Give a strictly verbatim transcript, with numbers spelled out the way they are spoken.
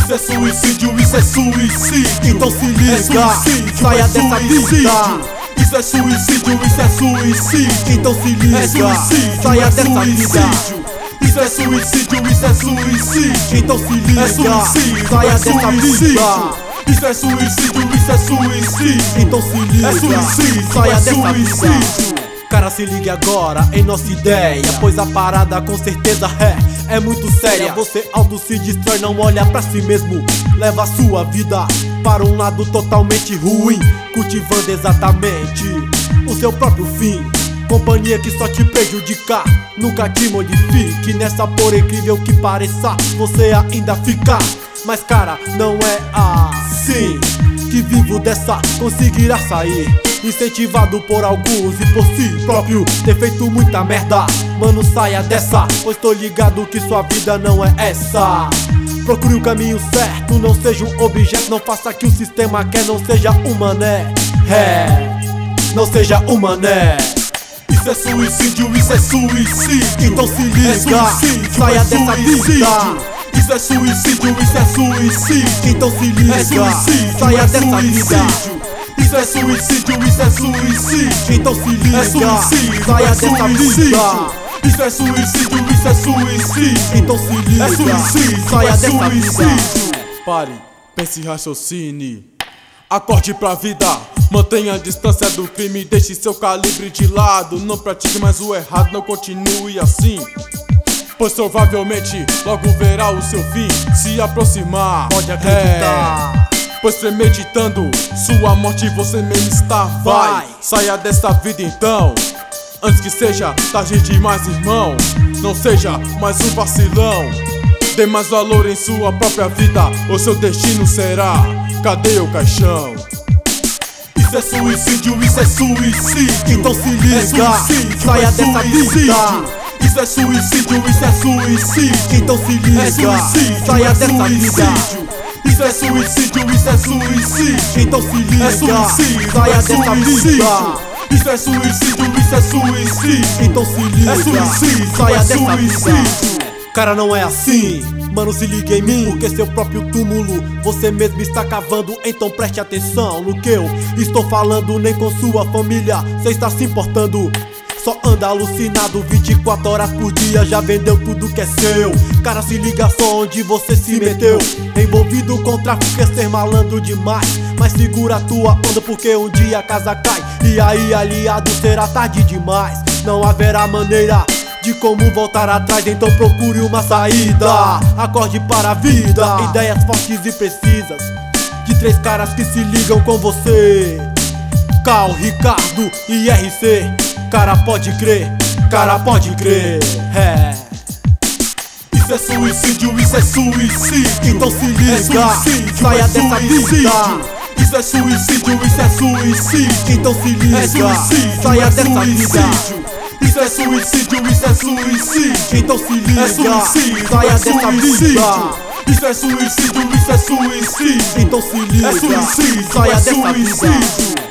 Isso é suicídio, isso é suicídio. Então se liga, é suicídio, saia é dessa suicídio. vida. Isso é suicídio, isso é suicídio. Então se liga, É suicídio, saia é dessa vida. suicídio. Isso é suicídio, isso é suicídio. Então se liga, É suicídio, saia é dessa suicídio. vida. Isso é suicídio, isso é suicídio. Então se liga, É suicídio, saia é dessa vida. suicídio. Cara, se ligue agora em nossa ideia, pois a parada com certeza é, é muito séria. Você auto se destrói, não olha pra si mesmo, leva a sua vida para um lado totalmente ruim, cultivando exatamente o seu próprio fim. Companhia que só te prejudica, nunca te modifique. Nessa por incrível que pareça, você ainda fica. Mas cara, não é assim que vivo dessa conseguirá sair, incentivado por alguns e por si próprio ter feito muita merda. Mano, saia dessa, pois tô ligado que sua vida não é essa. Procure o caminho certo, não seja um objeto. Não faça que o sistema quer, não seja um mané. É, não seja um mané. Isso é suicídio, isso é suicídio. Então se liga, é suicídio, saia é dessa suicídio. vida. Isso é suicídio, isso é suicídio. Então se liga, É suicídio, saia é dessa vida. suicídio. Isso é suicídio, isso é suicídio. Então se liga, É suicídio, saia é dessa suicídio. vida. Isso é suicídio, isso é suicídio. Então se liga, É suicídio, saia é dessa vida. suicídio. Pare, pense e raciocine. Acorde pra vida, mantenha a distância do crime. Deixe seu calibre de lado, não pratique mais o errado, não continue assim, pois provavelmente logo verá o seu fim se aproximar. Pode acreditar, é, pois premeditando sua morte você mesmo está. Vai, Vai. saia dessa vida então, antes que seja tarde demais, irmão. Não seja mais um vacilão, dê mais valor em sua própria vida, o seu destino será cadeia ou caixão. Isso é suicídio, isso é suicídio. então se liga, É suicídio, saia é dessa suicídio. vida. Isso é suicídio, isso é suicídio. Então se liga, É suicídio, saia é dessa vida. suicídio. Isso é suicídio, isso é suicídio. Então se liga, É suicídio, saia é dessa suicídio. vida. Isso é suicídio, isso é suicídio. Então se liga, É suicídio, saia é dessa vida. suicídio. Cara, não é assim, mano, se liga em mim, porque seu próprio túmulo você mesmo está cavando. Então preste atenção no que eu estou falando. Nem com sua família cê está se importando, só anda alucinado vinte e quatro horas por dia, já vendeu tudo que é seu. Cara, se liga só onde você se meteu, envolvido com tráfico, quer ser malandro demais. Mas segura a tua onda, porque um dia a casa cai, e aí aliado será tarde demais. Não haverá maneira de como voltar atrás, então procure uma saída. Acorde para a vida, ideias fortes e precisas de três caras que se ligam com você: Cal, Ricardo e R C. Cara, pode crer, cara, pode crer. É. Isso é suicídio, isso é suicídio. Então se liga, É suicídio, saia é dessa suicídio. vida. Isso é suicídio, isso é suicídio. Então se liga, É suicídio, saia é dessa vida. suicídio. Isso é suicídio, isso é suicídio. Então se liga, É suicídio, saia é dessa suicídio. vida. Isso é suicídio, isso é suicídio. Então se liga, É suicídio, saia é dessa vida. suicídio.